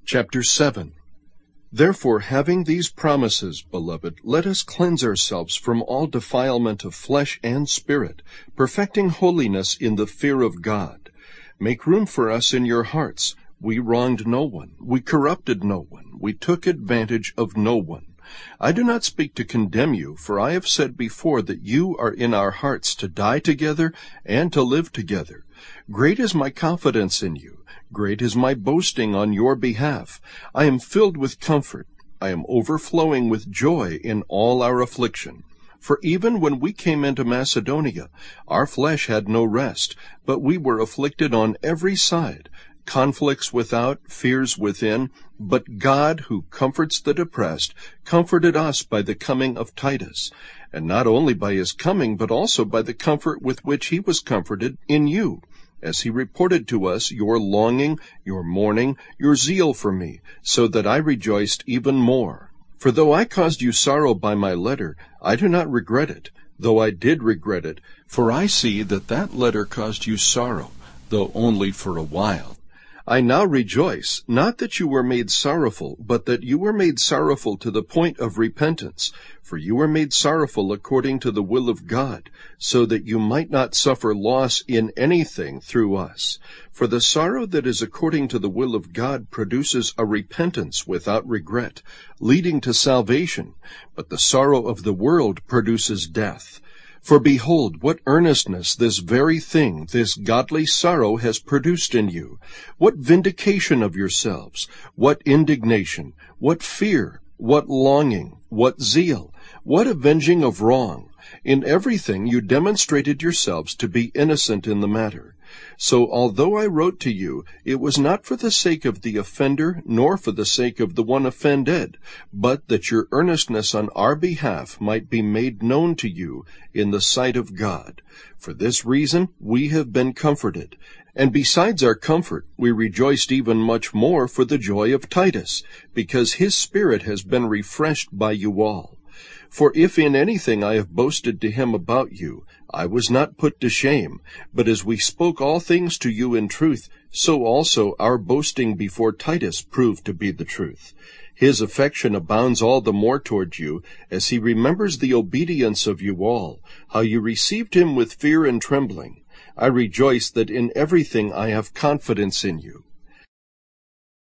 Chapter 7. Therefore, having these promises, beloved, let us cleanse ourselves from all defilement of flesh and spirit, perfecting holiness in the fear of God. Make room for us in your hearts. We wronged no one. We corrupted no one. We took advantage of no one. I do not speak to condemn you, for I have said before that you are in our hearts to die together and to live together. Great is my confidence in you. Great is my boasting on your behalf. I am filled with comfort. I am overflowing with joy in all our affliction. For even when we came into Macedonia, our flesh had no rest, but we were afflicted on every side, conflicts without, fears within. But God, who comforts the depressed, comforted us by the coming of Titus, and not only by his coming, but also by the comfort with which he was comforted in you, as he reported to us your longing, your mourning, your zeal for me, so that I rejoiced even more. For though I caused you sorrow by my letter, I do not regret it, though I did regret it, for I see that that letter caused you sorrow, though only for a while. I now rejoice, not that you were made sorrowful, but that you were made sorrowful to the point of repentance. For you were made sorrowful according to the will of God, so that you might not suffer loss in anything through us. For the sorrow that is according to the will of God produces a repentance without regret, leading to salvation, but the sorrow of the world produces death. For behold, what earnestness this very thing, this godly sorrow, has produced in you. What vindication of yourselves, what indignation, what fear, what longing, what zeal, what avenging of wrong. In everything you demonstrated yourselves to be innocent in the matter. So although I wrote to you, it was not for the sake of the offender, nor for the sake of the one offended, but that your earnestness on our behalf might be made known to you in the sight of God. For this reason we have been comforted. And besides our comfort, we rejoiced even much more for the joy of Titus, because his spirit has been refreshed by you all. For if in anything I have boasted to him about you, I was not put to shame, but as we spoke all things to you in truth, so also our boasting before Titus proved to be the truth. His affection abounds all the more toward you, as he remembers the obedience of you all, how you received him with fear and trembling. I rejoice that in everything I have confidence in you.